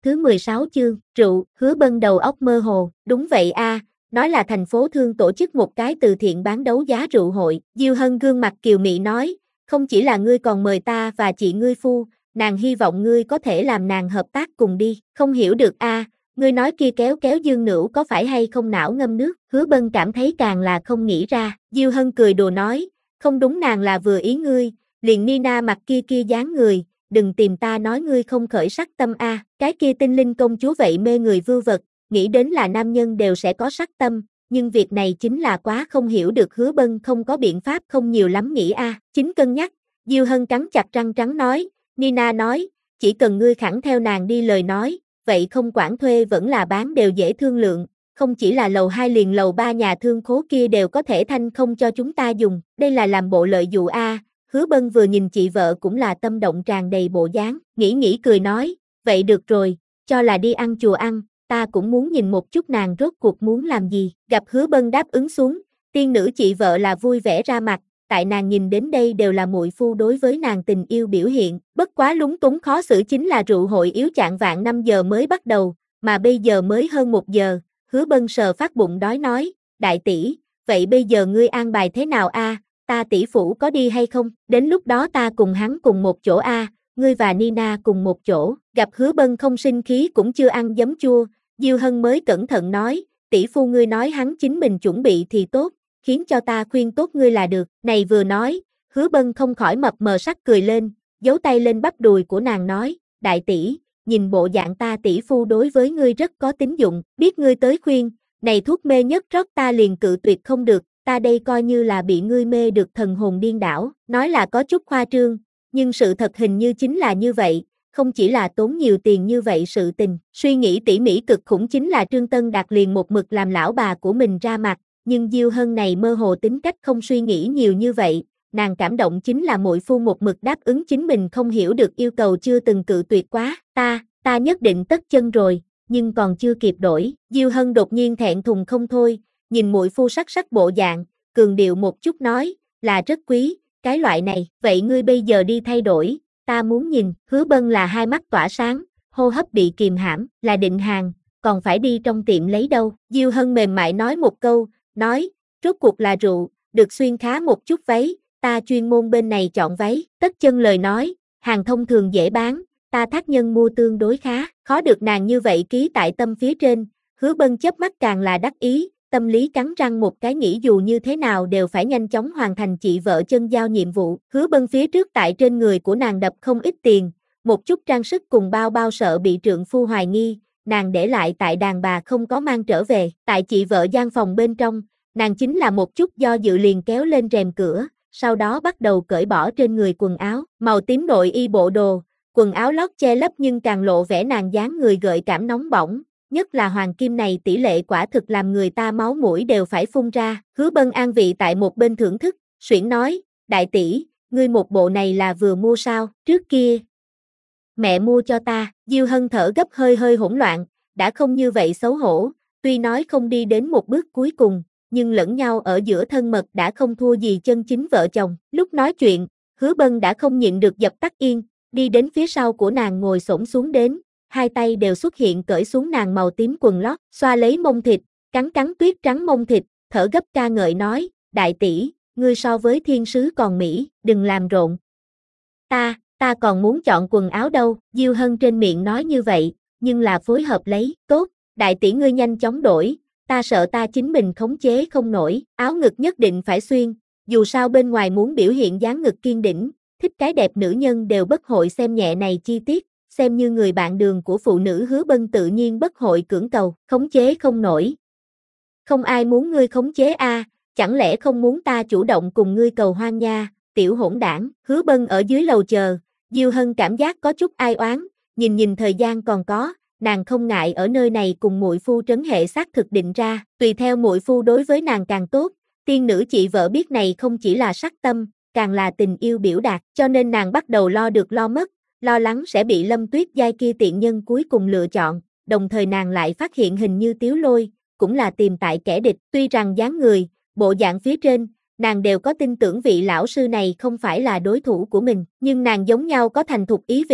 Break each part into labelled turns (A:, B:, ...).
A: Thứ 16 chương, rượu, Hứa Bân đầu óc mơ hồ, đúng vậy a, nói là thành phố Thương tổ chức một cái từ thiện bán đấu giá rượu hội, Diêu Hân gương mặt kiều mị nói, không chỉ là ngươi còn mời ta và chị ngươi phu, nàng hy vọng ngươi có thể làm nàng hợp tác cùng đi, không hiểu được a, ngươi nói kia kéo kéo Dương Nữu có phải hay không não ngâm nước, Hứa Bân cảm thấy càng là không nghĩ ra, Diêu Hân cười đùa nói, không đúng nàng là vừa ý ngươi, liền Nina mặt kia kia dáng người, đừng tìm ta nói ngươi không khởi sắc tâm a, cái kia tinh linh công chúa vậy mê người vưu vật, nghĩ đến là nam nhân đều sẽ có sắc tâm, nhưng việc này chính là quá không hiểu được, Hứa Bân không có biện pháp không nhiều lắm nghĩ a, chính cân nhắc, Diêu Hân cắn chặt răng trắng nói, Nina nói, chỉ cần ngươi khẳng theo nàng đi lời nói, vậy không quản thuê vẫn là bán đều dễ thương lượng, không chỉ là lầu 2 liền lầu 3 nhà thương khố kia đều có thể thanh không cho chúng ta dùng, đây là làm bộ lợi dụ a. Hứa Bân vừa nhìn chị vợ cũng là tâm động tràn đầy bộ dáng, nghĩ cười nói, vậy được rồi, cho là đi ăn chùa ăn, ta cũng muốn nhìn một chút nàng rốt cuộc muốn làm gì, gặp Hứa Bân đáp ứng xuống, tiên nữ chị vợ là vui vẻ ra mặt, tại nàng nhìn đến đây đều là muội phu đối với nàng tình yêu biểu hiện, bất quá lúng túng khó xử chính là rượu hội yếu chạng vạng 5 giờ mới bắt đầu, mà bây giờ mới hơn 1 giờ, Hứa Bân sờ phát bụng đói nói, đại tỷ, vậy bây giờ ngươi an bài thế nào a? Ta tỷ phủ có đi hay không, đến lúc đó ta cùng hắn cùng một chỗ a, ngươi và Nina cùng một chỗ, gặp Hứa Bân không sinh khí cũng chưa ăn giấm chua, Diêu Hân mới cẩn thận nói, tỷ phu ngươi nói hắn chính mình chuẩn bị thì tốt, khiến cho ta khuyên tốt ngươi là được, này vừa nói, Hứa Bân không khỏi mập mờ sắc cười lên, giấu tay lên bắp đùi của nàng nói, đại tỷ, nhìn bộ dạng ta tỷ phu đối với ngươi rất có tín dụng, biết ngươi tới khuyên, này thuốc mê nhất rót ta liền cự tuyệt không được, ta đây coi như là bị ngươi mê được thần hồn điên đảo, nói là có chút khoa trương, nhưng sự thật hình như chính là như vậy, không chỉ là tốn nhiều tiền như vậy sự tình, suy nghĩ tỉ mỉ cực khủng chính là Trương Tân Đạt liền một mực làm lão bà của mình ra mặt, nhưng Diêu Hân này mơ hồ tính cách không suy nghĩ nhiều như vậy, nàng cảm động chính là muội phu một mực đáp ứng chính mình không hiểu được yêu cầu chưa từng cự tuyệt quá, ta nhất định tất chân rồi, nhưng còn chưa kịp đổi, Diêu Hân đột nhiên thẹn thùng không thôi, nhìn muội phu sắc bộ dạng, cường điệu một chút nói, là rất quý, cái loại này, vậy ngươi bây giờ đi thay đổi, ta muốn nhìn, Hứa Bân là hai mắt tỏa sáng, hô hấp bị kìm hãm, là định hàng, còn phải đi trong tiệm lấy đâu, Diêu Hân mềm mại nói một câu, nói, rốt cuộc là rượu, được xuyên khá một chút váy, ta chuyên môn bên này chọn váy, tất chân lời nói, hàng thông thường dễ bán, ta thác nhân mua tương đối khá, khó được nàng như vậy ký tại tâm phía trên, Hứa Bân chớp mắt càng là đắc ý, tâm lý cắn răng một cái nghĩ dù như thế nào đều phải nhanh chóng hoàn thành chị vợ chân giao nhiệm vụ, Hứa Bân phía trước tại trên người của nàng đập không ít tiền, một chút trang sức cùng bao sợ bị trượng phu hoài nghi, nàng để lại tại đàn bà không có mang trở về, tại chị vợ gian phòng bên trong, nàng chính là một chút do dự liền kéo lên rèm cửa, sau đó bắt đầu cởi bỏ trên người quần áo, màu tím nội y bộ đồ, quần áo lót che lấp nhưng càng lộ vẻ nàng dáng người gợi cảm nóng bỏng. Nhất là hoàng kim này tỷ lệ quả thực làm người ta máu mũi đều phải phun ra, Hứa Bân an vị tại một bên thưởng thức, xuyển nói, đại tỷ, ngươi một bộ này là vừa mua sao, trước kia. Mẹ mua cho ta, Diêu Hân thở gấp hơi hỗn loạn, đã không như vậy xấu hổ, tuy nói không đi đến một bước cuối cùng, nhưng lẫn nhau ở giữa thân mật đã không thua gì chân chính vợ chồng, lúc nói chuyện, Hứa Bân đã không nhịn được dập tắt yên, đi đến phía sau của nàng ngồi xổm xuống đến. Hai tay đều xuất hiện cởi xuống nàng màu tím quần lót, xoa lấy mông thịt, cắn tuyết trắng mông thịt, thở gấp ca ngợi nói, đại tỷ, ngươi so với thiên sứ còn mỹ, đừng làm rộn. Ta còn muốn chọn quần áo đâu, Diêu Hân trên miệng nói như vậy, nhưng là phối hợp lấy, tốt, đại tỷ ngươi nhanh chóng đổi, ta sợ ta chính mình khống chế không nổi, áo ngực nhất định phải xuyên, dù sao bên ngoài muốn biểu hiện dáng ngực kiên đỉnh, thích cái đẹp nữ nhân đều bất hội xem nhẹ này chi tiết. Xem như người bạn đường của phụ nữ Hứa Bân tự nhiên bất hội cưỡng cầu, khống chế không nổi. Không ai muốn ngươi khống chế a, chẳng lẽ không muốn ta chủ động cùng ngươi cầu hoan nha, tiểu hỗn đảng, Hứa Bân ở dưới lầu chờ, Diêu Hân cảm giác có chút ai oán, nhìn thời gian còn có, nàng không ngại ở nơi này cùng muội phu trấn hệ xác thực định ra, tùy theo muội phu đối với nàng càng tốt, tiên nữ chị vợ biết này không chỉ là sắc tâm, càng là tình yêu biểu đạt, cho nên nàng bắt đầu lo được lo mất. Lo lắng sẽ bị Lâm Tuyết Giai kia tiện nhân cuối cùng lựa chọn, đồng thời nàng lại phát hiện hình như Tiếu Lôi, cũng là tìm tại kẻ địch, tuy rằng dáng người, bộ dạng phía trên, nàng đều có tin tưởng vị lão sư này không phải là đối thủ của mình, nhưng nàng giống nhau có thành thục ý vị,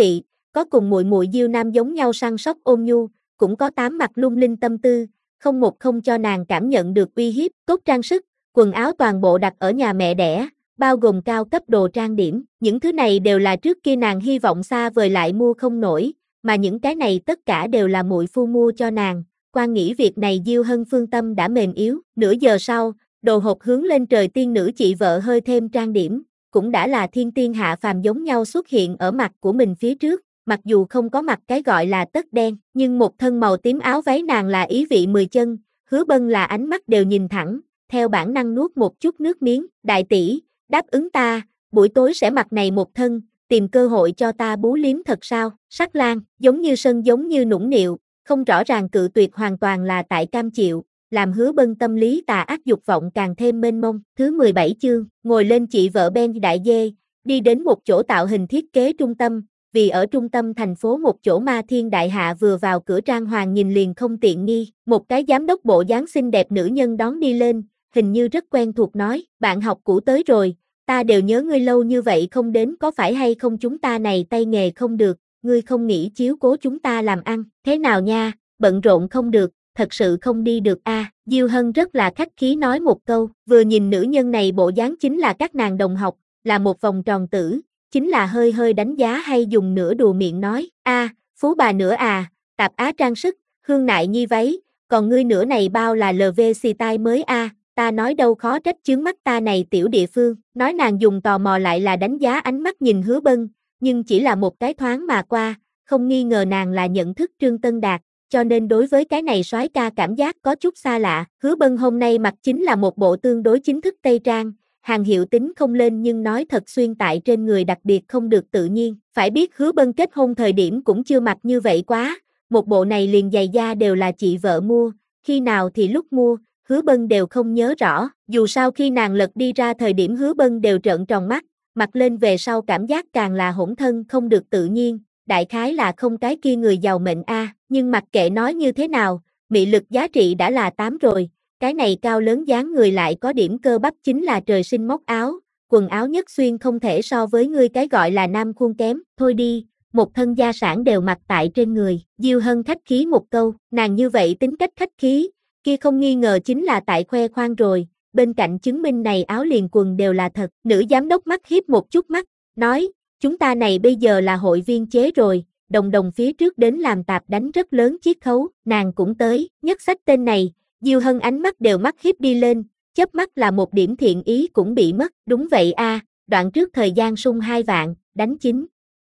A: có cùng muội muội Diêu Nam giống nhau săn sóc ôn nhu, cũng có tám mặt lung linh tâm tư, không một không cho nàng cảm nhận được uy hiếp, cốt trang sức, quần áo toàn bộ đặt ở nhà mẹ đẻ, bao gồm cao cấp đồ trang điểm, những thứ này đều là trước kia nàng hy vọng xa vời lại mua không nổi, mà những cái này tất cả đều là muội phu mua cho nàng. Quan nghĩ việc này Diêu Hân phương tâm đã mềm yếu, nửa giờ sau, đồ hộp hướng lên trời tiên nữ chị vợ hơi thêm trang điểm, cũng đã là thiên tiên hạ phàm giống nhau xuất hiện ở mặt của mình phía trước, mặc dù không có mặc cái gọi là tất đen, nhưng một thân màu tím áo váy nàng là ý vị 10 chân, Hứa Bân là ánh mắt đều nhìn thẳng, theo bản năng nuốt một chút nước miếng, đại tỷ, đáp ứng ta, buổi tối sẽ mặc này một thân, tìm cơ hội cho ta bú liếm thật sao, Sắc Lang, giống như sân giống như nũng nịu, không rõ ràng cự tuyệt hoàn toàn là tại cam chịu, làm Hứa Bân tâm lý tà ác dục vọng càng thêm mênh mông. Thứ 17 chương, ngồi lên chị vợ Ben đại dê, đi đến một chỗ tạo hình thiết kế trung tâm, vì ở trung tâm thành phố một chỗ ma thiên đại hạ vừa vào cửa trang hoàng nhìn liền không tiện nghi, một cái giám đốc bộ dáng xinh đẹp nữ nhân đón đi lên, hình như rất quen thuộc nói, bạn học cũ tới rồi, ta đều nhớ ngươi lâu như vậy không đến có phải hay không chúng ta này tay nghề không được, ngươi không nghĩ chiếu cố chúng ta làm ăn, thế nào nha, bận rộn không được, thật sự không đi được a. Diêu Hân rất là khách khí nói một câu, vừa nhìn nữ nhân này bộ dáng chính là các nàng đồng học, là một vòng tròn tử, chính là hơi hơi đánh giá hay dùng nửa đùa miệng nói, phú bà nữa à, tạp á trang sức, hương nại nhi váy, còn ngươi nửa này bao là LV style mới a. Ta nói đâu khó trách chướng mắt ta này tiểu địa phương, nói nàng dùng tò mò lại là đánh giá ánh mắt nhìn Hứa Bân, nhưng chỉ là một cái thoáng mà qua, không nghi ngờ nàng là nhận thức Trương Tân Đạt, cho nên đối với cái này soái ca cảm giác có chút xa lạ. Hứa Bân hôm nay mặc chính là một bộ tương đối chính thức tây trang, hàng hiệu tính không lên nhưng nói thật xuyên tại trên người đặc biệt không được tự nhiên, phải biết Hứa Bân kết hôn thời điểm cũng chưa mặc như vậy quá, một bộ này liền giày da đều là chị vợ mua, khi nào thì lúc mua, Hứa Bân đều không nhớ rõ, dù sao khi nàng lật đi ra thời điểm Hứa Bân đều trợn tròn mắt, mặc lên về sau cảm giác càng là hỗn thân không được tự nhiên, đại khái là không cái kia người giàu mệnh a, nhưng mặc kệ nói như thế nào, mị lực giá trị đã là 8 rồi, cái này cao lớn dáng người lại có điểm cơ bắp chính là trời sinh móc áo, quần áo nhất xuyên không thể so với ngươi cái gọi là nam khuôn kém, thôi đi, một thân gia sản đều mặc tại trên người, Diêu Hân khách khí một câu, nàng như vậy tính cách khách khí, kia không nghi ngờ chính là tại khoe khoang rồi, bên cạnh chứng minh này áo liền quần đều là thật, nữ giám đốc mắt hiếp một chút mắt, nói, chúng ta này bây giờ là hội viên chế rồi, đồng đồng phía trước đến làm tạp đánh rất lớn chiết khấu, nàng cũng tới, nhất sách tên này, Diêu Hân ánh mắt đều mắt hiếp đi lên, chớp mắt là một điểm thiện ý cũng bị mất, đúng vậy a, đoạn trước thời gian sung 2 vạn, đánh 9.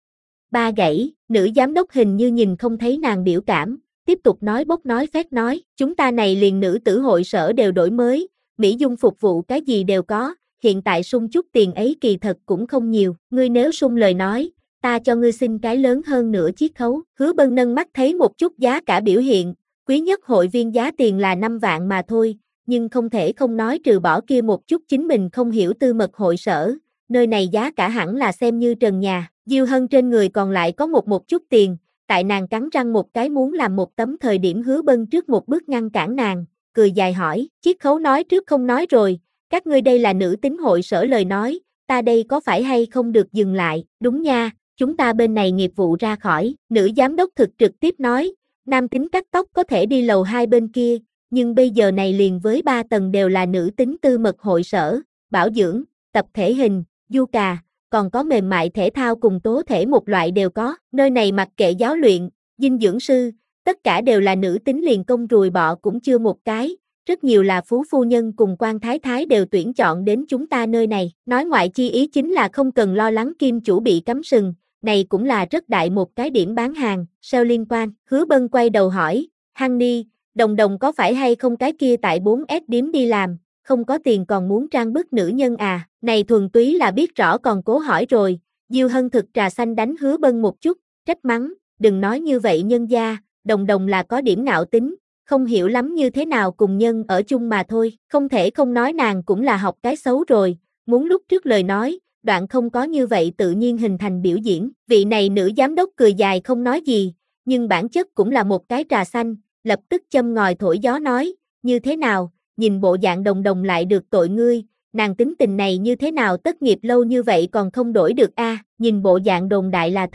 A: 3 gãy, nữ giám đốc hình như nhìn không thấy nàng biểu cảm, tiếp tục nói bốc nói phét nói, chúng ta này liền nữ tử hội sở đều đổi mới, mỹ dung phục vụ cái gì đều có, hiện tại sung chút tiền ấy kỳ thật cũng không nhiều, ngươi nếu sung lời nói, ta cho ngươi xin cái lớn hơn nửa chiết khấu, Hứa Bân nâng mắt thấy một chút giá cả biểu hiện, quý nhất hội viên giá tiền là 5 vạn mà thôi, nhưng không thể không nói trừ bỏ kia một chút chính mình không hiểu tư mật hội sở, nơi này giá cả hẳn là xem như trần nhà, Diêu Hân trên người còn lại có một chút tiền, tại nàng cắn răng một cái muốn làm một tấm thời điểm Hứa Bân trước một bước ngăn cản nàng, cười dài hỏi, chiết khấu nói trước không nói rồi, các ngươi đây là nữ tính hội sở lời nói, ta đây có phải hay không được dừng lại, đúng nha, chúng ta bên này nghiệp vụ ra khỏi, nữ giám đốc thực trực tiếp nói, nam tính cắt tóc có thể đi lầu 2 bên kia, nhưng bây giờ này liền với 3 tầng đều là nữ tính tư mật hội sở, bảo dưỡng, tập thể hình, du cà, còn có mềm mại thể thao cùng tố thể một loại đều có, nơi này mặc kệ giáo luyện, dinh dưỡng sư, tất cả đều là nữ tính liền công ruồi bọ cũng chưa một cái, rất nhiều là phú phu nhân cùng quan thái thái đều tuyển chọn đến chúng ta nơi này, nói ngoại chi ý chính là không cần lo lắng kim chủ bị cắm sừng, này cũng là rất đại một cái điểm bán hàng, sao liên quan, Hứa Bân quay đầu hỏi, Honey, đồng đồng có phải hay không cái kia tại 4S điếm đi làm, không có tiền còn muốn trang bức nữ nhân à, này thuần túy là biết rõ còn cố hỏi rồi, Diêu Hân thực trà xanh đánh Hứa Bân một chút, trách mắng, đừng nói như vậy nhân gia, đồng đồng là có điểm ngạo tính, không hiểu lắm như thế nào cùng nhân ở chung mà thôi, không thể không nói nàng cũng là học cái xấu rồi, muốn lúc trước lời nói, đoạn không có như vậy tự nhiên hình thành biểu diễn, vị này nữ giám đốc cười dài không nói gì, nhưng bản chất cũng là một cái trà xanh, lập tức châm ngòi thổi gió nói, như thế nào, nhìn bộ dạng đồng đồng lại được tội ngươi, nàng tính tình này như thế nào tất nghiệp lâu như vậy còn không đổi được a, nhìn bộ dạng đồn đại là thật,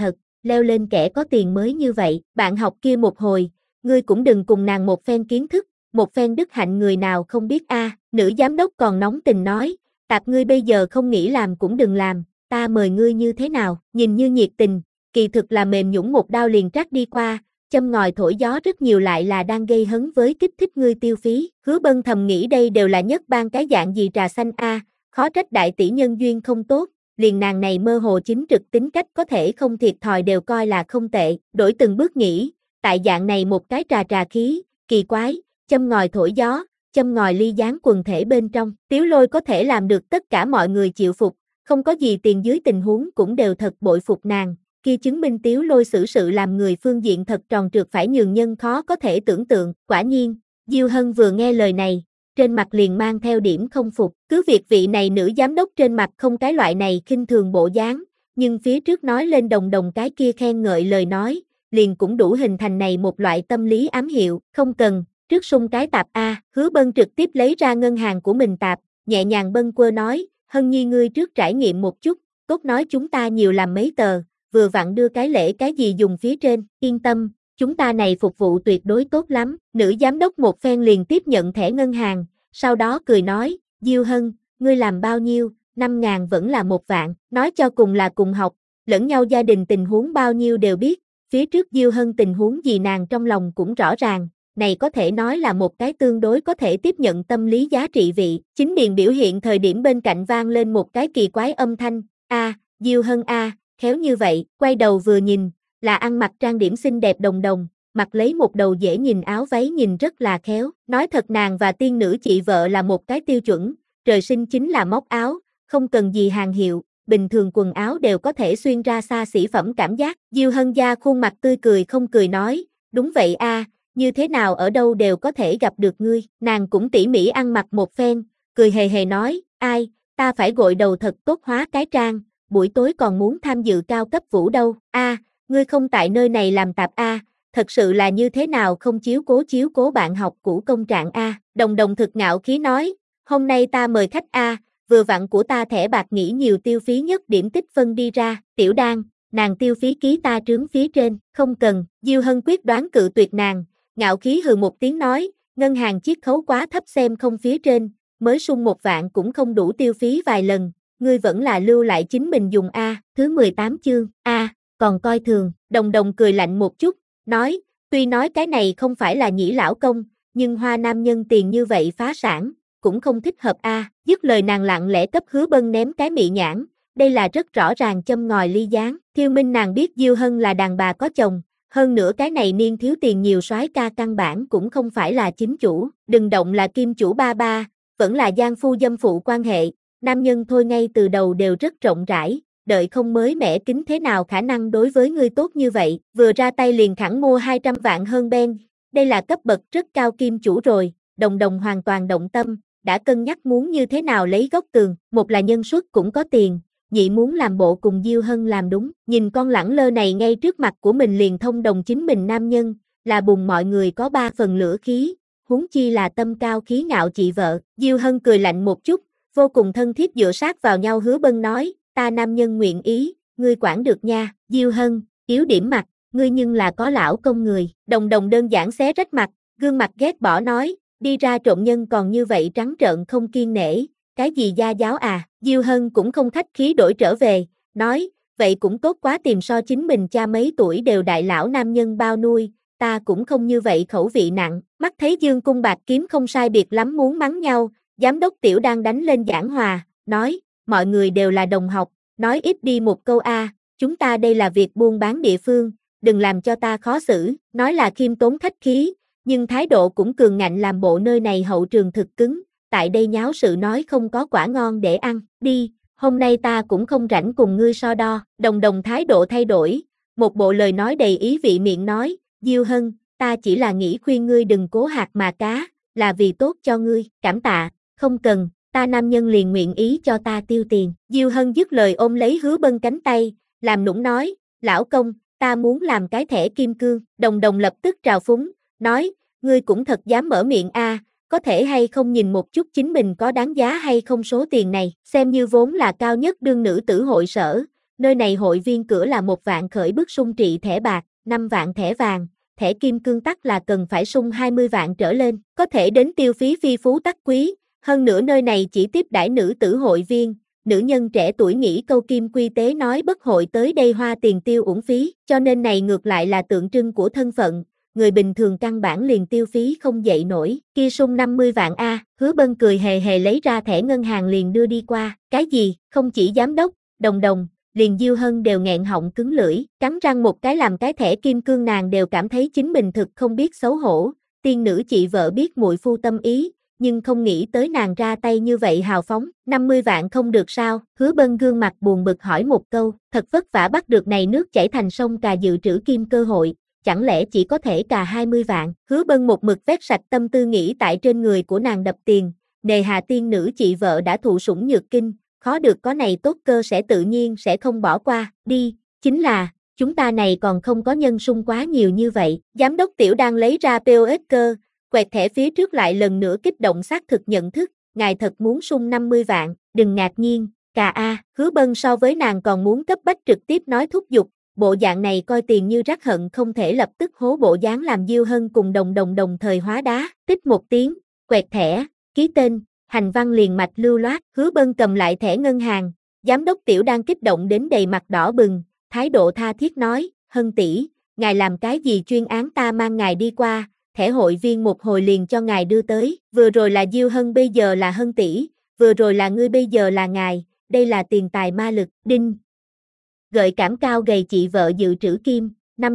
A: leo lên kẻ có tiền mới như vậy, bạn học kia một hồi, ngươi cũng đừng cùng nàng một phen kiến thức, một phen đức hạnh người nào không biết a. Nữ giám đốc còn nóng tình nói, tạp ngươi bây giờ không nghĩ làm cũng đừng làm, ta mời ngươi như thế nào, nhìn như nhiệt tình, kỳ thực là mềm nhũn một đao liền trát đi qua, châm ngòi thổi gió rất nhiều lại là đang gây hấn với kích thích ngươi tiêu phí. Hứa Bân thầm nghĩ đây đều là nhất ban cái dạng gì trà xanh a, khó trách đại tỷ nhân duyên không tốt, liền nàng này mơ hồ chính trực tính cách có thể không thiệt thòi đều coi là không tệ, đổi từng bước nghĩ, tại dạng này một cái trà khí, kỳ quái, châm ngòi thổi gió, châm ngòi ly gián quần thể bên trong, Tiếu Lôi có thể làm được tất cả mọi người chịu phục, không có gì tiền dưới tình huống cũng đều thật bội phục nàng, kia chứng minh Tiếu Lôi xử sự làm người phương diện thật tròn trượt phải nhường nhân khó có thể tưởng tượng, quả nhiên, Diêu Hân vừa nghe lời này, trên mặt liền mang theo điểm không phục, cứ việc vị này nữ giám đốc trên mặt không cái loại này khinh thường bộ dáng, nhưng phía trước nói lên đồng cái kia khen ngợi lời nói, liền cũng đủ hình thành này một loại tâm lý ám hiệu, không cần, trước sung cái tạp a. Hứa Bân trực tiếp lấy ra ngân hàng của mình tạp, nhẹ nhàng bâng quơ nói, Hân Nhi ngươi trước trải nghiệm một chút, tốt nói chúng ta nhiều làm mấy tờ, vừa vặn đưa cái lễ cái gì dùng phía trên, yên tâm, chúng ta này phục vụ tuyệt đối tốt lắm. Nữ giám đốc một phen liền tiếp nhận thẻ ngân hàng, sau đó cười nói, Diêu Hân, ngươi làm bao nhiêu, 5.000 vẫn là 1 vạn, nói cho cùng là cùng học, lẫn nhau gia đình tình huống bao nhiêu đều biết, phía trước Diêu Hân tình huống gì nàng trong lòng cũng rõ ràng, này có thể nói là một cái tương đối có thể tiếp nhận tâm lý giá trị vị. Chính điền biểu hiện thời điểm bên cạnh vang lên một cái kỳ quái âm thanh, Diêu Hân khéo như vậy, quay đầu vừa nhìn, là ăn mặc trang điểm xinh đẹp đồng, mặc lấy một đầu dễ nhìn áo váy nhìn rất là khéo, nói thật nàng và tiên nữ chị vợ là một cái tiêu chuẩn, trời sinh chính là móc áo, không cần gì hàng hiệu, bình thường quần áo đều có thể xuyên ra xa xỉ phẩm cảm giác. Diêu Hân gia khuôn mặt tươi cười không cười nói, đúng vậy như thế nào ở đâu đều có thể gặp được ngươi, nàng cũng tỉ mỉ ăn mặc một phen, cười hề hề nói, ai, ta phải gội đầu thật tốt hóa cái trang, buổi tối còn muốn tham dự cao cấp vũ đâu, ngươi không tại nơi này làm tạp thật sự là như thế nào không chiếu cố bạn học cũ công trạng Đồng thực ngạo khí nói, hôm nay ta mời khách vừa vặn của ta thẻ bạc nghỉ nhiều tiêu phí nhất điểm tích phân đi ra, Tiểu Đan, nàng tiêu phí ký ta trướng phía trên, không cần, Diêu Hân quyết đoán cự tuyệt nàng, ngạo khí hừ một tiếng nói, ngân hàng chiết khấu quá thấp xem không phía trên, mới sung 1 vạn cũng không đủ tiêu phí vài lần, ngươi vẫn là lưu lại chính mình dùng thứ 18 chương, còn coi thường, đồng cười lạnh một chút, nói, tuy nói cái này không phải là nhĩ lão công, nhưng hoa nam nhân tiền như vậy phá sản, cũng không thích hợp dứt lời nàng lặng lẽ cấp Hứa Bân ném cái mị nhãn, đây là rất rõ ràng châm ngòi ly gián, Thiêu Minh nàng biết Diêu Hân là đàn bà có chồng, hơn nữa cái này niên thiếu tiền nhiều soái ca căn bản cũng không phải là chính chủ, đừng động là kim chủ ba, vẫn là giang phu dâm phụ quan hệ, nam nhân thôi ngay từ đầu đều rất rộng rãi, đợi không mới mẻ kính thế nào khả năng đối với ngươi tốt như vậy, vừa ra tay liền khẳng mua 200 vạn hơn Ben, đây là cấp bậc rất cao kim chủ rồi, đồng hoàn toàn động tâm, đã cân nhắc muốn như thế nào lấy gốc tường, một là nhân suất cũng có tiền, nhị muốn làm bộ cùng Diêu Hân làm đúng, nhìn con lẳng lơ này ngay trước mặt của mình liền thông đồng chính mình nam nhân, là bùng mọi người có 3 phần lửa khí, huống chi là tâm cao khí ngạo chị vợ, Diêu Hân cười lạnh một chút, vô cùng thân thiết dựa sát vào nhau Hứa Bân nói, ta nam nhân nguyện ý, ngươi quản được nha, Diêu Hân, yếu điểm mặt, ngươi nhưng là có lão công người, đồng đơn giản xé rách mặt, gương mặt ghét bỏ nói, đi ra trộm nhân còn như vậy trắng trợn không kiêng nể, cái gì gia giáo Diêu Hân cũng không khách khí đổi trở về, nói, vậy cũng tốt quá tìm so chính mình cha mấy tuổi đều đại lão nam nhân bao nuôi, ta cũng không như vậy khẩu vị nặng, mắt thấy Dương Cung Bạc Kiếm không sai biệt lắm muốn mắng nhau, giám đốc Tiểu đang đánh lên giảng hòa, nói, mọi người đều là đồng học, nói ít đi một câu chúng ta đây là việc buôn bán địa phương, đừng làm cho ta khó xử, nói là khiêm tốn khách khí, nhưng thái độ cũng cường ngạnh làm bộ nơi này hậu trường thực cứng, tại đây nháo sự nói không có quả ngon để ăn, đi, hôm nay ta cũng không rảnh cùng ngươi so đo, đồng thái độ thay đổi, một bộ lời nói đầy ý vị miệng nói, Diêu Hân, ta chỉ là nghĩ khuyên ngươi đừng cố hạt mà cá, là vì tốt cho ngươi, cảm tạ, không cần, ta nam nhân liền nguyện ý cho ta tiêu tiền, Diêu Hân dứt lời ôm lấy Hứa Bân cánh tay, làm nũng nói, lão công, ta muốn làm cái thẻ kim cương, đồng lập tức trào phúng, nói, ngươi cũng thật dám mở miệng có thể hay không nhìn một chút chính mình có đáng giá hay không số tiền này, xem như vốn là cao nhất đương nữ tử hội sở, nơi này hội viên cửa là 1 vạn khởi bước sung trị thẻ bạc, 5 vạn thẻ vàng, thẻ kim cương tắc là cần phải sung 20 vạn trở lên, có thể đến tiêu phí phi phú tắc quý, hơn nữa nơi này chỉ tiếp đãi nữ tử hội viên, nữ nhân trẻ tuổi nghĩ câu kim quy tế nói bất hội tới đây hoa tiền tiêu uổng phí, cho nên này ngược lại là tượng trưng của thân phận, người bình thường căn bản liền tiêu phí không dậy nổi, kia sung 50 vạn a, Hứa Bân cười hề hề lấy ra thẻ ngân hàng liền đưa đi qua, cái gì, không chỉ giám đốc, đồng, liền Diêu Hân đều nghẹn họng cứng lưỡi, cắn răng một cái làm cái thẻ kim cương nàng đều cảm thấy chính mình thực không biết xấu hổ, tiên nữ chị vợ biết muội phu tâm ý, nhưng không nghĩ tới nàng ra tay như vậy hào phóng, 50 vạn không được sao, Hứa Bân gương mặt buồn bực hỏi một câu, thật vất vả bắt được này nước chảy thành sông cà dự trữ kim cơ hội, chẳng lẽ chỉ có thể cà 20 vạn, Hứa Bân một mực vét sạch tâm tư nghĩ tại trên người của nàng đập tiền, nề hà tiên nữ chị vợ đã thụ sủng nhược kinh, khó được có này tốt cơ sẽ tự nhiên sẽ không bỏ qua, đi, chính là, chúng ta này còn không có nhân sung quá nhiều như vậy, giám đốc tiểu đang lấy ra POS cơ, quẹt thẻ phía trước lại lần nữa kích động xác thực nhận thức, ngài thật muốn sung 50 vạn, đừng ngạc nhiên, cà a, Hứa Bân so với nàng còn muốn cấp bách trực tiếp nói thúc giục, bộ dạng này coi tiền như rác hận không thể lập tức hố bộ dáng làm Diêu Hân cùng đồng thời hóa đá, tích một tiếng, quẹt thẻ, ký tên, hành văn liền mạch lưu loát, Hứa Bân cầm lại thẻ ngân hàng, giám đốc tiểu đang kích động đến đầy mặt đỏ bừng, thái độ tha thiết nói, Hân tỷ, ngài làm cái gì chuyên án ta mang ngài đi qua, thẻ hội viên một hồi liền cho ngài đưa tới, vừa rồi là Diêu Hân bây giờ là Hân tỷ, vừa rồi là ngươi bây giờ là ngài, đây là tiền tài ma lực, đinh. Gợi cảm cao gầy chị vợ dự trữ kim,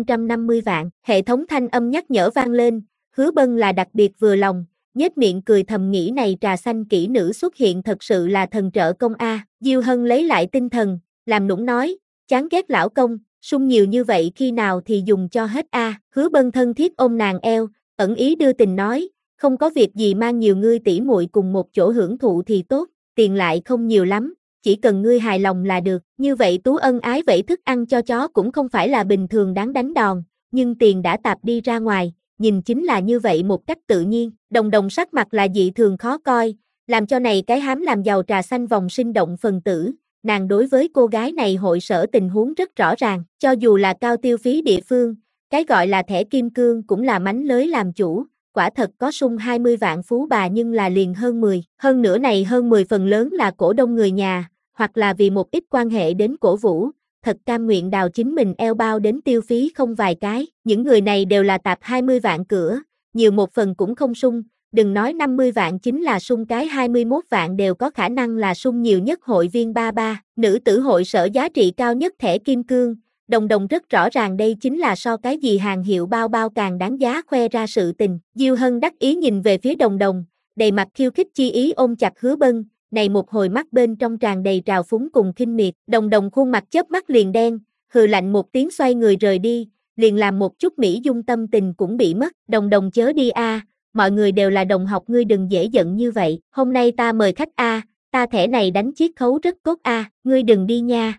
A: 550 vạn, hệ thống thanh âm nhắc nhở vang lên, Hứa Bân là đặc biệt vừa lòng, nhếch miệng cười thầm nghĩ này trà xanh kỹ nữ xuất hiện thật sự là thần trợ công a. Diêu Hân lấy lại tinh thần, làm nũng nói, chán ghét lão công, sung nhiều như vậy khi nào thì dùng cho hết a. Hứa Bân thân thiết ôm nàng eo, ẩn ý đưa tình nói, không có việc gì mang nhiều ngươi tỉ muội cùng một chỗ hưởng thụ thì tốt, tiền lại không nhiều lắm, chỉ cần ngươi hài lòng là được, như vậy Tú ân ái vậy thức ăn cho chó cũng không phải là bình thường đáng đánh đòn, nhưng tiền đã tạp đi ra ngoài, nhìn chính là như vậy một cách tự nhiên, đồng sắc mặt là dị thường khó coi, làm cho này cái hám làm giàu trà xanh vòng sinh động phần tử, nàng đối với cô gái này hội sở tình huống rất rõ ràng, cho dù là cao tiêu phí địa phương, cái gọi là thẻ kim cương cũng là mánh lới làm chủ, quả thật có sung 20 vạn phú bà nhưng là liền hơn 10, hơn nữa này hơn 10 phần lớn là cổ đông người nhà, hoặc là vì một ít quan hệ đến cổ vũ, thật cam nguyện đào chính mình eo bao đến tiêu phí không vài cái, những người này đều là tạp 20 vạn cửa, nhiều một phần cũng không sung, đừng nói 50 vạn chính là sung cái 21 vạn đều có khả năng là sung nhiều nhất hội viên 33, nữ tử hội sở giá trị cao nhất thẻ kim cương, đồng rất rõ ràng đây chính là so cái gì hàng hiệu bao càng đáng giá khoe ra sự tình, Diêu Hân đắc ý nhìn về phía đồng, đầy mặt khiêu khích chi ý ôm chặt Hứa Bân, này một hồi mắt bên trong tràn đầy trào phúng cùng khinh miệt, đồng khuôn mặt chớp mắt liền đen, hừ lạnh một tiếng xoay người rời đi, liền làm một chút mỹ dung tâm tình cũng bị mất, đồng chớ đi a, mọi người đều là đồng học ngươi đừng dễ giận như vậy, hôm nay ta mời khách a, ta thẻ này đánh chiết khấu rất tốt a, ngươi đừng đi nha.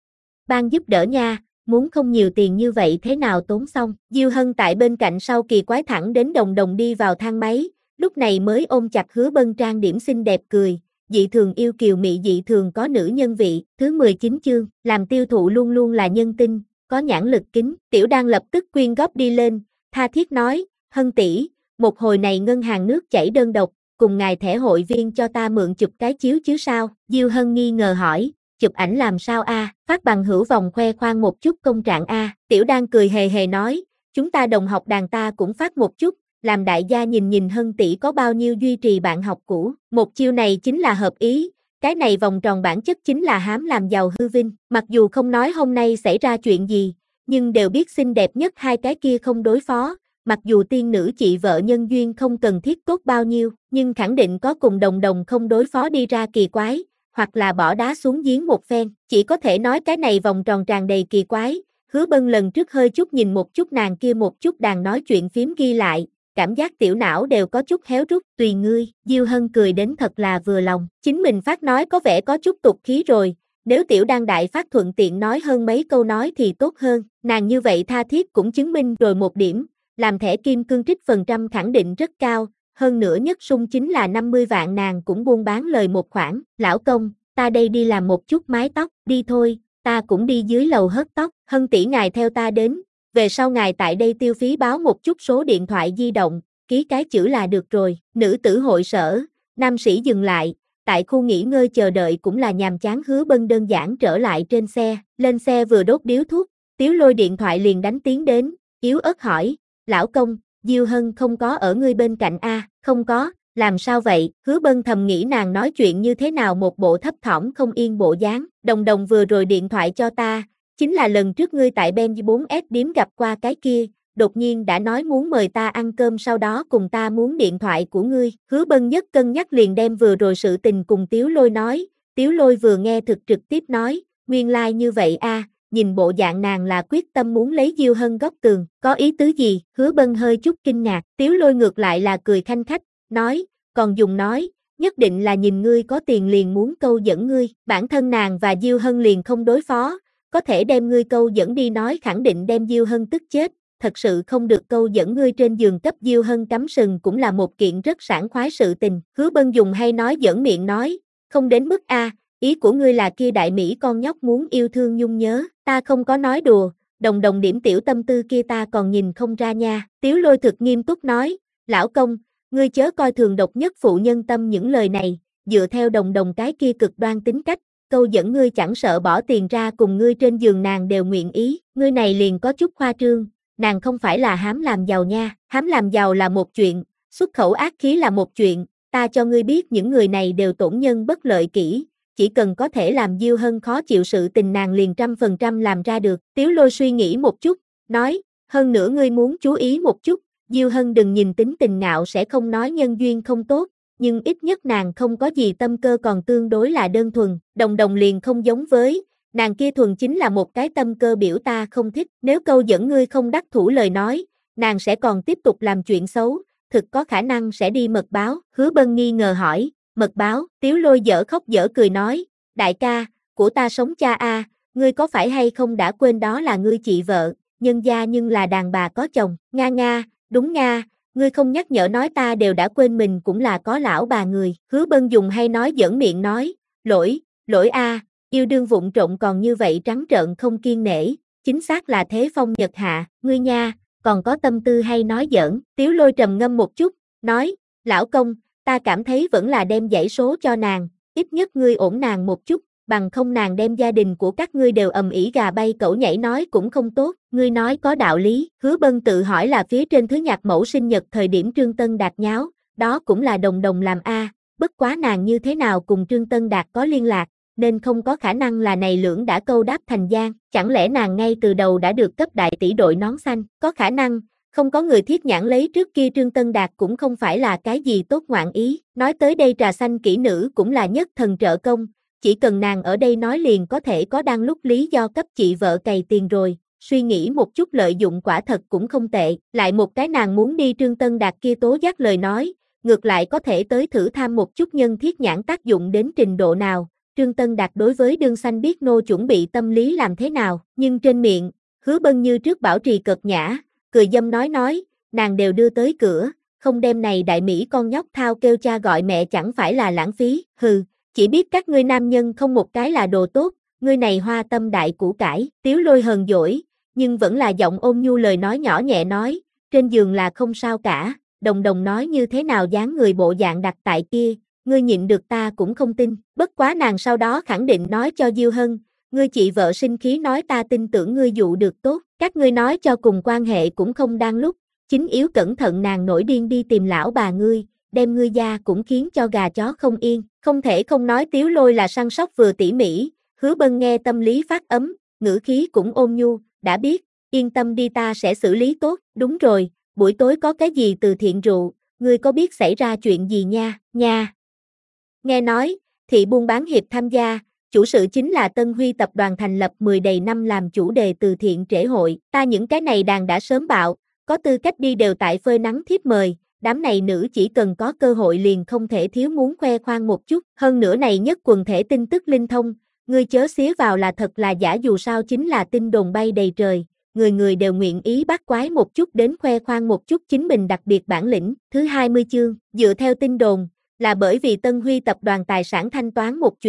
A: Ban giúp đỡ nha, muốn không nhiều tiền như vậy thế nào tốn xong, Diêu Hân tại bên cạnh sau kỳ quái thẳng đến đồng đi vào thang máy, lúc này mới ôm chặt Hứa Bân trang điểm xinh đẹp cười. Dị thường yêu kiều mị dị thường có nữ nhân vị, thứ 19 chương, làm tiêu thụ luôn luôn là nhân tinh, có nhãn lực kính, tiểu đang lập tức quyên góp đi lên, tha thiết nói, Hân tỷ, một hồi này ngân hàng nước chảy đơn độc, cùng ngài thẻ hội viên cho ta mượn chụp cái chiếu chứ sao, Diêu Hân nghi ngờ hỏi, chụp ảnh làm sao a, phát bằng hữu vòng khoe khoang một chút công trạng a, tiểu đang cười hề hề nói, chúng ta đồng học đàn ta cũng phát một chút, làm đại gia nhìn Hân tỷ có bao nhiêu duy trì bạn học cũ, một chiêu này chính là hợp ý, cái này vòng tròn bản chất chính là hám làm giàu hư vinh, mặc dù không nói hôm nay xảy ra chuyện gì, nhưng đều biết xinh đẹp nhất hai cái kia không đối phó, mặc dù tiên nữ chị vợ nhân duyên không cần thiết tốt bao nhiêu, nhưng khẳng định có cùng đồng không đối phó đi ra kỳ quái, hoặc là bỏ đá xuống giếng một phen, chỉ có thể nói cái này vòng tròn tràn đầy kỳ quái, Hứa Bân lần trước hơi chút nhìn một chút nàng kia một chút đàn nói chuyện phím ghi lại, cảm giác tiểu não đều có chút héo rút, tùy ngươi, Diêu Hân cười đến thật là vừa lòng, chính mình phát nói có vẻ có chút tục khí rồi, nếu tiểu đang đại phát thuận tiện nói hơn mấy câu nói thì tốt hơn, nàng như vậy tha thiết cũng chứng minh rồi một điểm, làm thẻ kim cương trích phần trăm khẳng định rất cao, hơn nữa nhất sung chính là 50 vạn nàng cũng buôn bán lời một khoản, lão công, ta đây đi làm một chút mái tóc, đi thôi, ta cũng đi dưới lầu hớt tóc, Hân tỷ ngài theo ta đến, về sau ngài tại đây tiêu phí báo một chút số điện thoại di động, ký cái chữ là được rồi, nữ tử hội sở, nam sĩ dừng lại, tại khu nghỉ ngơi chờ đợi cũng là nhàm chán. Hứa Bân đơn giản trở lại trên xe, lên xe vừa đốt điếu thuốc, Tiếu Lôi điện thoại liền đánh tiếng đến, yếu ớt hỏi, lão công, Diêu Hân không có ở ngươi bên cạnh a? Không có, làm sao vậy? Hứa Bân thầm nghĩ nàng nói chuyện như thế nào một bộ thấp thỏm không yên bộ dáng. Đồng đồng vừa rồi điện thoại cho ta, chính là lần trước ngươi tại Benji 4S điếm gặp qua cái kia, đột nhiên đã nói muốn mời ta ăn cơm, sau đó cùng ta muốn điện thoại của ngươi. Hứa Bân nhất cân nhắc liền đem vừa rồi sự tình cùng Tiếu Lôi nói, Tiếu Lôi vừa nghe thực trực tiếp nói, nguyên lai như vậy a, nhìn bộ dạng nàng là quyết tâm muốn lấy Diêu Hân góc tường, có ý tứ gì? Hứa Bân hơi chút kinh ngạc, Tiếu Lôi ngược lại là cười khanh khách, nói, còn dùng nói, nhất định là nhìn ngươi có tiền liền muốn câu dẫn ngươi, bản thân nàng và Diêu Hân liền không đối phó, có thể đem ngươi câu dẫn đi nói khẳng định đem Diêu Hân tức chết, thật sự không được câu dẫn ngươi trên giường cấp Diêu Hân cắm sừng cũng là một kiện rất sảng khoái sự tình. Hứa Bân dùng hay nói giỡn miệng nói, không đến mức a, ý của ngươi là kia đại mỹ con nhóc muốn yêu thương nhung nhớ, ta không có nói đùa, đồng đồng điểm tiểu tâm tư kia ta còn nhìn không ra nha. Tiếu Lôi thực nghiêm túc nói, lão công, ngươi chớ coi thường độc nhất phụ nhân tâm những lời này, dựa theo đồng đồng cái kia cực đoan tính cách, câu dẫn ngươi chẳng sợ bỏ tiền ra cùng ngươi trên giường nàng đều nguyện ý, ngươi này liền có chút khoa trương, nàng không phải là hám làm giàu nha, hám làm giàu là một chuyện, xuất khẩu ác khí là một chuyện, ta cho ngươi biết những người này đều tổn nhân bất lợi kỹ, chỉ cần có thể làm Diêu Hân khó chịu sự tình nàng liền 100% làm ra được. Tiếu Lôi suy nghĩ một chút, nói, hơn nữa ngươi muốn chú ý một chút, Diêu Hân đừng nhìn tính tình ngạo sẽ không nói nhân duyên không tốt, nhưng ít nhất nàng không có gì tâm cơ còn tương đối là đơn thuần, đồng đồng liền không giống với, nàng kia thuần chính là một cái tâm cơ biểu ta không thích, nếu câu dẫn ngươi không đắc thủ lời nói, nàng sẽ còn tiếp tục làm chuyện xấu, thực có khả năng sẽ đi mật báo. Hứa Bân nghi ngờ hỏi, mật báo? Tiếu Lôi dở khóc dở cười nói, đại ca, của ta sống cha a, ngươi có phải hay không đã quên đó là ngươi chị vợ, nhân gia nhưng là đàn bà có chồng, nga nga, đúng nga, ngươi không nhắc nhở nói ta đều đã quên mình cũng là có lão bà người. Hứa Bân dùng hay nói giỡn miệng nói, lỗi a, yêu đương vụng trộm còn như vậy trắng trợn không kiêng nể, chính xác là thế phong nhật hạ, ngươi nha, còn có tâm tư hay nói giỡn. Tiếu Lôi trầm ngâm một chút, nói, lão công, ta cảm thấy vẫn là đem dãy số cho nàng, ít nhất ngươi ổn nàng một chút, bằng không nàng đem gia đình của các ngươi đều ầm ĩ gà bay cẩu nhảy nói cũng không tốt, ngươi nói có đạo lý. Hứa Bân tự hỏi là phía trên thứ nhạc mẫu sinh nhật thời điểm Trương Tân Đạt nháo, đó cũng là đồng đồng làm a, bất quá nàng như thế nào cùng Trương Tân Đạt có liên lạc, nên không có khả năng là này lưỡng đã câu đáp thành giang, chẳng lẽ nàng ngay từ đầu đã được cấp đại tỷ đội nón xanh, có khả năng. Không có người thiết nhãn lấy trước kia Trương Tân Đạt cũng không phải là cái gì tốt ngoạn ý, nói tới đây trà xanh kỹ nữ cũng là nhất thần trợ công, chỉ cần nàng ở đây nói liền có thể có đang lúc lý do cấp chị vợ cày tiền rồi, suy nghĩ một chút lợi dụng quả thật cũng không tệ, lại một cái nàng muốn đi Trương Tân Đạt kia tố giác lời nói, ngược lại có thể tới thử tham một chút nhân thiết nhãn tác dụng đến trình độ nào, Trương Tân Đạt đối với đương xanh biết nô chuẩn bị tâm lý làm thế nào, nhưng trên miệng, Hứa Bân như trước bảo trì cợt nhã, cười dâm nói, nàng đều đưa tới cửa, không đem này đại mỹ con nhóc thao kêu cha gọi mẹ chẳng phải là lãng phí, hừ, chỉ biết các ngươi nam nhân không một cái là đồ tốt, ngươi này hoa tâm đại củ cải. Tiếu Lôi hờn dỗi, nhưng vẫn là giọng ôn nhu lời nói nhỏ nhẹ nói, trên giường là không sao cả, đồng đồng nói như thế nào dáng người bộ dạng đặt tại kia, ngươi nhịn được ta cũng không tin, bất quá nàng sau đó khẳng định nói cho Diêu Hân, ngươi chị vợ sinh khí nói ta tin tưởng ngươi dụ được tốt, các ngươi nói cho cùng quan hệ cũng không đang lúc, chính yếu cẩn thận nàng nổi điên đi tìm lão bà ngươi, đem ngươi gia cũng khiến cho gà chó không yên, không thể không nói Tiếu Lôi là săn sóc vừa tỉ mỉ, Hứa Bân nghe tâm lý phát ấm, ngữ khí cũng ôn nhu, đã biết, yên tâm đi ta sẽ xử lý tốt, đúng rồi, buổi tối có cái gì từ thiện rượu, ngươi có biết xảy ra chuyện gì nha. Nghe nói, thị buôn bán hiệp tham gia, chủ sự chính là Tân Huy tập đoàn thành lập 10 đầy năm làm chủ đề từ thiện trễ hội, ta những cái này đàn đã sớm bạo, có tư cách đi đều tại phơi nắng thiếp mời, đám này nữ chỉ cần có cơ hội liền không thể thiếu muốn khoe khoang một chút, hơn nữa này nhất quần thể tin tức linh thông, ngươi chớ xía vào là thật là giả dù sao chính là tin đồn bay đầy trời, người người đều nguyện ý bắt quái một chút đến khoe khoang một chút chính mình đặc biệt bản lĩnh. Thứ 20 chương, dựa theo tin đồn, là bởi vì Tân Huy tập đoàn tài sản thanh toán một chuyện,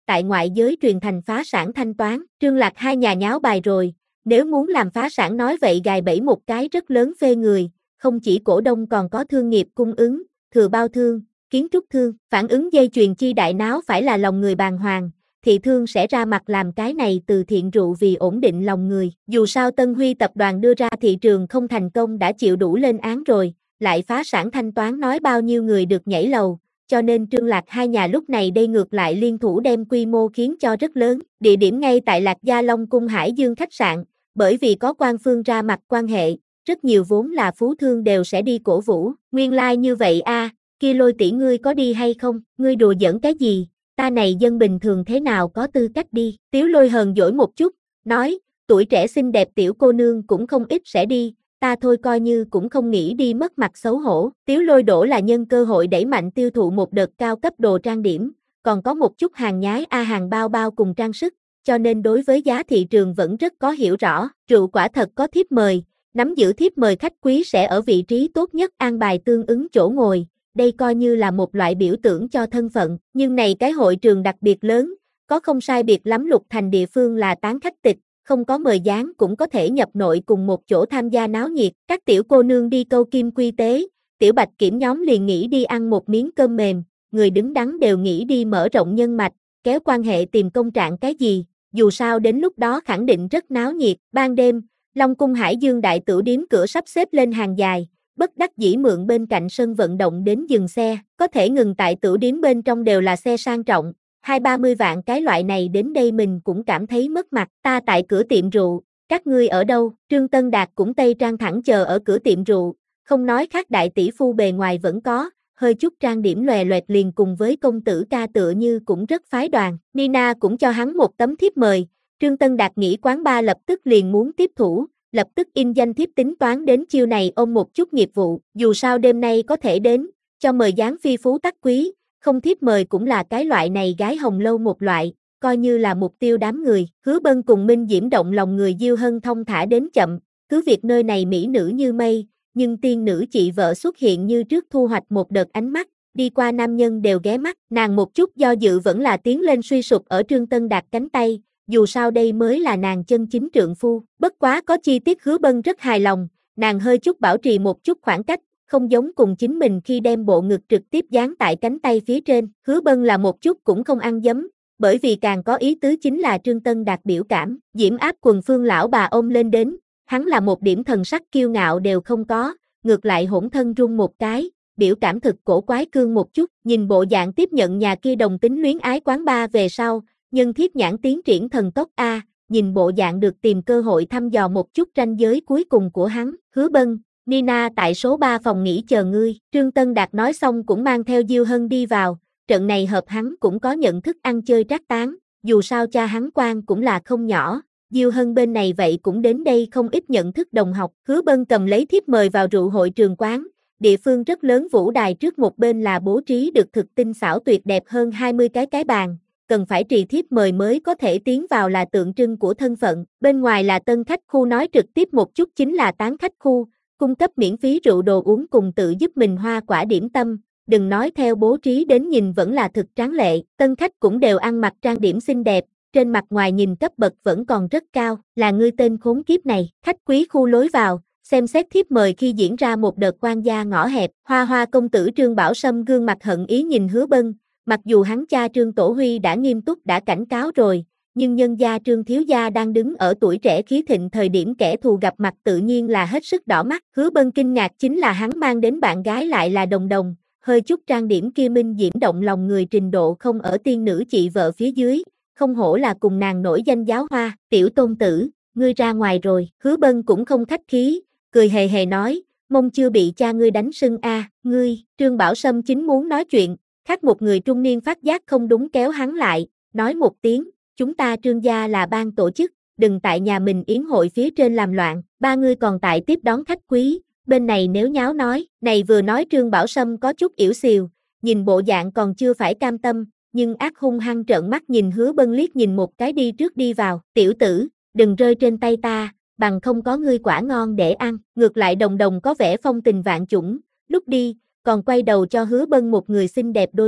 A: tại ngoại giới truyền thành phá sản thanh toán. Trương Lạc hai nhà nháo bài rồi, nếu muốn làm phá sản nói vậy gài bẫy một cái rất lớn phê người, không chỉ cổ đông còn có thương nghiệp cung ứng, thừa bao thương, kiến trúc thương, phản ứng dây chuyền chi đại náo phải là lòng người bàng hoàng, thị thương sẽ ra mặt làm cái này từ thiện rượu vì ổn định lòng người. Dù sao Tân Huy tập đoàn đưa ra thị trường không thành công đã chịu đủ lên án rồi, lại phá sản thanh toán nói bao nhiêu người được nhảy lầu, cho nên Trương Lạc hai nhà lúc này đây ngược lại liên thủ đem quy mô khiến cho rất lớn. Địa điểm ngay tại Lạc Gia Long Cung Hải Dương khách sạn, bởi vì có quan phương ra mặt quan hệ, rất nhiều vốn là phú thương đều sẽ đi cổ vũ. Nguyên lai như vậy a, kia Lôi tỷ ngươi có đi hay không? Ngươi đùa giỡn cái gì? Ta này dân bình thường thế nào có tư cách đi? Tiếu Lôi hờn dỗi một chút, nói, tuổi trẻ xinh đẹp tiểu cô nương cũng không ít sẽ đi, ta thôi coi như cũng không nghĩ đi mất mặt xấu hổ. Tiếu Lôi đổ là nhân cơ hội đẩy mạnh tiêu thụ một đợt cao cấp đồ trang điểm, còn có một chút hàng nhái hàng bao bao cùng trang sức, cho nên đối với giá thị trường vẫn rất có hiểu rõ. Rượu quả thật có thiếp mời, nắm giữ thiếp mời khách quý sẽ ở vị trí tốt nhất an bài tương ứng chỗ ngồi, đây coi như là một loại biểu tượng cho thân phận. Nhưng này cái hội trường đặc biệt lớn, có không sai biệt lắm Lục Thành địa phương là tán khách tịch, không có mời gián cũng có thể nhập nội cùng một chỗ tham gia náo nhiệt. Các tiểu cô nương đi câu kim quy tế, tiểu bạch kiểm nhóm liền nghĩ đi ăn một miếng cơm mềm, người đứng đắn đều nghĩ đi mở rộng nhân mạch, kéo quan hệ tìm công trạng cái gì, dù sao đến lúc đó khẳng định rất náo nhiệt. Ban đêm, Long Cung Hải Dương đại tửu điếm cửa sắp xếp lên hàng dài, bất đắc dĩ mượn bên cạnh sân vận động đến dừng xe, có thể ngừng tại tửu điếm bên trong đều là xe sang trọng, 20-30 vạn cái loại này đến đây mình cũng cảm thấy mất mặt. Ta tại cửa tiệm rượu, các ngươi ở đâu? Trương Tân Đạt cũng tây trang thẳng chờ ở cửa tiệm rượu, không nói khác đại tỷ phu bề ngoài vẫn có, hơi chút trang điểm lòe loẹt liền cùng với công tử ca tựa như cũng rất phái đoàn. Nina cũng cho hắn một tấm thiếp mời, Trương Tân Đạt nghĩ quán bar lập tức liền muốn tiếp thủ, lập tức in danh thiếp tính toán đến chiêu này ôm một chút nghiệp vụ, dù sao đêm nay có thể đến, cho mời gián phi phú tắc quý, không thiếp mời cũng là cái loại này gái hồng lâu một loại, coi như là mục tiêu đám người. Hứa Bân cùng Minh Diễm động lòng người Diêu Hân thông thả đến chậm, cứ việc nơi này mỹ nữ như mây, nhưng tiên nữ chị vợ xuất hiện như trước thu hoạch một đợt ánh mắt, đi qua nam nhân đều ghé mắt, nàng một chút do dự vẫn là tiến lên suy sụp ở Trương Tân Đạt cánh tay, dù sao đây mới là nàng chân chính trượng phu. Bất quá có chi tiết Hứa Bân rất hài lòng, nàng hơi chút bảo trì một chút khoảng cách, không giống cùng chính mình khi đem bộ ngực trực tiếp dán tại cánh tay phía trên. Hứa Bân là một chút cũng không ăn dấm, bởi vì càng có ý tứ chính là Trương Tân Đạt biểu cảm. Diễm áp quần Phương lão bà ôm lên đến, hắn là một điểm thần sắc kiêu ngạo đều không có, ngược lại hỗn thân run một cái, biểu cảm thực cổ quái cương một chút, nhìn bộ dạng tiếp nhận nhà kia đồng tính luyến ái quán bar về sau, nhân thiếp nhãn tiến triển thần tốc a, nhìn bộ dạng được tìm cơ hội thăm dò một chút ranh giới cuối cùng của hắn. Hứa Bân, Nina tại số 3 phòng nghỉ chờ ngươi. Trương Tân Đạt nói xong cũng mang theo Diêu Hân đi vào, trận này hợp hắn cũng có nhận thức ăn chơi trác tán, dù sao cha hắn quan cũng là không nhỏ. Diêu Hân bên này vậy cũng đến đây không ít nhận thức đồng học. Hứa Bân cầm lấy thiếp mời vào rượu hội trường quán, địa phương rất lớn, vũ đài trước một bên là bố trí được thực tinh xảo tuyệt đẹp hơn 20 cái bàn, cần phải trì thiếp mời mới có thể tiến vào là tượng trưng của thân phận. Bên ngoài là tân khách khu, nói trực tiếp một chút chính là tán khách khu, cung cấp miễn phí rượu đồ uống cùng tự giúp mình hoa quả điểm tâm, đừng nói theo bố trí đến nhìn vẫn là thực tráng lệ. Tân khách cũng đều ăn mặc trang điểm xinh đẹp, trên mặt ngoài nhìn cấp bậc vẫn còn rất cao. Là ngươi tên khốn kiếp này. Khách quý khu lối vào, xem xét thiếp mời khi diễn ra một đợt quan gia ngõ hẹp. Hoa hoa công tử Trương Bảo Sâm gương mặt hận ý nhìn Hứa Bân, mặc dù hắn cha Trương Tổ Huy đã nghiêm túc đã cảnh cáo rồi, nhưng nhân gia Trương thiếu gia đang đứng ở tuổi trẻ khí thịnh thời điểm kẻ thù gặp mặt tự nhiên là hết sức đỏ mắt. Hứa Bân kinh ngạc chính là hắn mang đến bạn gái lại là đồng đồng, hơi chút trang điểm kia minh diễm động lòng người trình độ không ở tiên nữ chị vợ phía dưới, không hổ là cùng nàng nổi danh giáo hoa. Tiểu tôn tử, ngươi ra ngoài rồi. Hứa Bân cũng không khách khí, cười hề hề nói, mong chưa bị cha ngươi đánh sưng a. Ngươi. Trương Bảo Sâm chính muốn nói chuyện, khác một người trung niên phát giác không đúng kéo hắn lại, nói một tiếng, chúng ta Trương gia là ban tổ chức, đừng tại nhà mình yến hội phía trên làm loạn, ba ngươi còn tại tiếp đón khách quý, bên này nếu nháo nói. Này vừa nói Trương Bảo Sâm có chút ỉu xìu, nhìn bộ dạng còn chưa phải cam tâm, nhưng ác hung hăng trợn mắt nhìn Hứa Bân liếc nhìn một cái đi trước đi vào. Tiểu tử, đừng rơi trên tay ta, bằng không có ngươi quả ngon để ăn. Ngược lại đồng đồng có vẻ phong tình vạn chủng, lúc đi, còn quay đầu cho Hứa Bân một người xinh đẹp đôi mắt,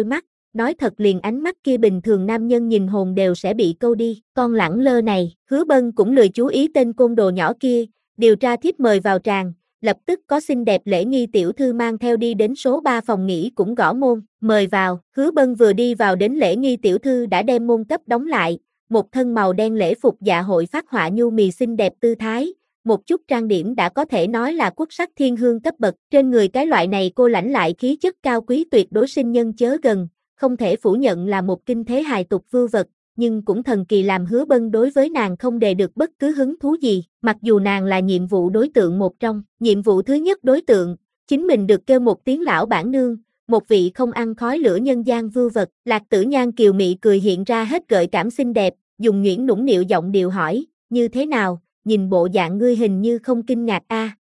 A: nói thật liền ánh mắt kia bình thường nam nhân nhìn hồn đều sẽ bị câu đi, con lẳng lơ này, Hứa Bân cũng lười chú ý tên côn đồ nhỏ kia, điều tra thiếp mời vào tràng, lập tức có xinh đẹp lễ nghi tiểu thư mang theo đi đến số 3 phòng nghỉ cũng gõ môn, mời vào, Hứa Bân vừa đi vào đến lễ nghi tiểu thư đã đem môn cấp đóng lại, một thân màu đen lễ phục dạ hội phát họa nhu mì xinh đẹp tư thái, một chút trang điểm đã có thể nói là quốc sắc thiên hương cấp bậc, trên người cái loại này cô lãnh lại khí chất cao quý tuyệt đối sinh nhân chớ gần, không thể phủ nhận là một kinh thế hài tục vưu vật, nhưng cũng thần kỳ làm Hứa Bân đối với nàng không đề được bất cứ hứng thú gì, mặc dù nàng là nhiệm vụ đối tượng một trong, nhiệm vụ thứ nhất đối tượng, chính mình được kêu một tiếng lão bản nương, một vị không ăn khói lửa nhân gian vưu vật, Lạc Tử Nhan kiều mị cười hiện ra hết gợi cảm xinh đẹp, dùng nhuyễn nũng nịu giọng điệu hỏi, như thế nào, nhìn bộ dạng ngươi hình như không kinh ngạc a.